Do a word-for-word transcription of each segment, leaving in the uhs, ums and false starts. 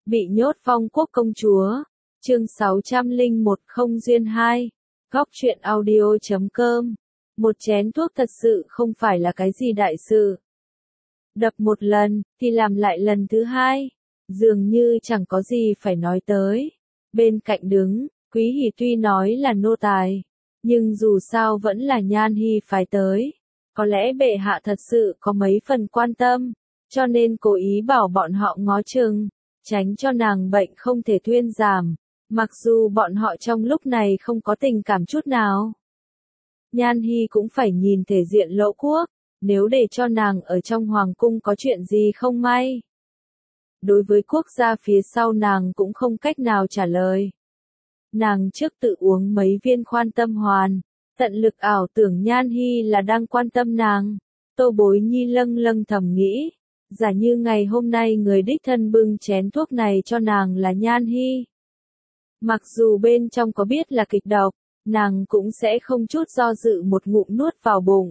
Bị nhốt Phong Quốc công chúa. Chương sáu trăm lẻ một không duyên hai. Góc truyện audio chấm com. Một chén thuốc thật sự không phải là cái gì đại sự. Đập một lần, thì làm lại lần thứ hai. Dường như chẳng có gì phải nói tới. Bên cạnh đứng, Quý Hỉ tuy nói là nô tài, nhưng dù sao vẫn là Nhan Hi phái tới. Có lẽ bệ hạ thật sự có mấy phần quan tâm, cho nên cố ý bảo bọn họ ngó chừng, tránh cho nàng bệnh không thể thuyên giảm, mặc dù bọn họ trong lúc này không có tình cảm chút nào. Nhan Hi cũng phải nhìn thể diện Lỗ Quốc, nếu để cho nàng ở trong hoàng cung có chuyện gì không may. Đối với quốc gia phía sau nàng cũng không cách nào trả lời. Nàng trước tự uống mấy viên khoan tâm hoàn, tận lực ảo tưởng Nhan Hi là đang quan tâm nàng. Tô Bối Nhi lâng lâng thầm nghĩ, giả như ngày hôm nay người đích thân bưng chén thuốc này cho nàng là Nhan Hi. Mặc dù bên trong có biết là kịch độc, nàng cũng sẽ không chút do dự một ngụm nuốt vào bụng.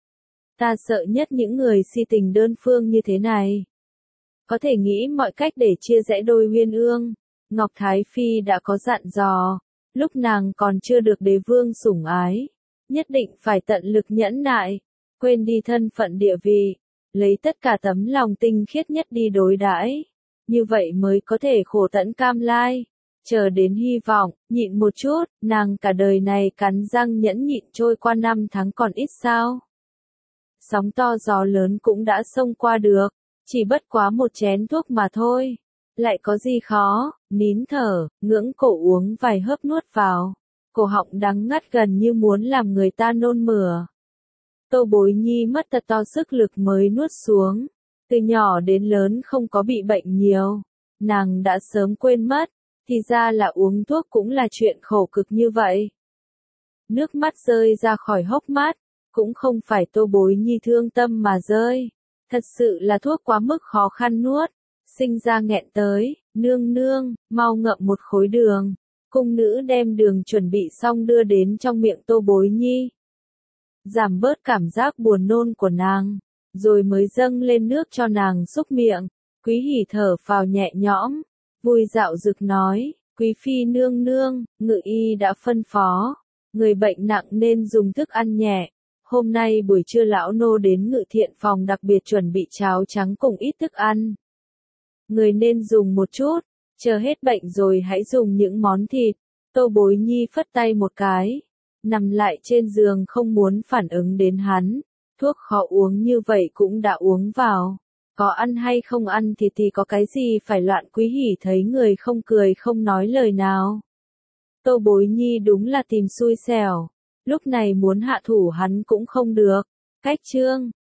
Ta sợ nhất những người si tình đơn phương như thế này. Có thể nghĩ mọi cách để chia rẽ đôi Uyên Ương. Ngọc Thái Phi đã có dặn dò, lúc nàng còn chưa được đế vương sủng ái, nhất định phải tận lực nhẫn nại, quên đi thân phận địa vị, lấy tất cả tấm lòng tinh khiết nhất đi đối đãi, như vậy mới có thể khổ tận cam lai, chờ đến hy vọng, nhịn một chút, nàng cả đời này cắn răng nhẫn nhịn trôi qua năm tháng còn ít sao. Sóng to gió lớn cũng đã xông qua được, chỉ bất quá một chén thuốc mà thôi. Lại có gì khó, nín thở, ngưỡng cổ uống vài hớp nuốt vào. Cổ họng đắng ngắt gần như muốn làm người ta nôn mửa. Tô Bối Nhi mất thật to sức lực mới nuốt xuống. Từ nhỏ đến lớn không có bị bệnh nhiều. Nàng đã sớm quên mất, thì ra là uống thuốc cũng là chuyện khổ cực như vậy. Nước mắt rơi ra khỏi hốc mắt, cũng không phải Tô Bối Nhi thương tâm mà rơi. Thật sự là thuốc quá mức khó khăn nuốt. Sinh ra nghẹn tới, nương nương, mau ngậm một khối đường. Cung nữ đem đường chuẩn bị xong đưa đến trong miệng Tô Bối Nhi. Giảm bớt cảm giác buồn nôn của nàng, rồi mới dâng lên nước cho nàng xúc miệng. Quý Hỉ thở phào nhẹ nhõm, vui dạo dực nói, Quý Phi nương nương, ngự y đã phân phó. Người bệnh nặng nên dùng thức ăn nhẹ. Hôm nay buổi trưa lão nô đến ngự thiện phòng đặc biệt chuẩn bị cháo trắng cùng ít thức ăn. Người nên dùng một chút, chờ hết bệnh rồi hãy dùng những món thịt. Tô Bối Nhi phất tay một cái, nằm lại trên giường không muốn phản ứng đến hắn. Thuốc khó uống như vậy cũng đã uống vào. Có ăn hay không ăn thì thì có cái gì phải loạn. Quý Hỉ thấy người không cười không nói lời nào. Tô Bối Nhi đúng là tìm xui xẻo. Lúc này muốn hạ thủ hắn cũng không được. Cách chương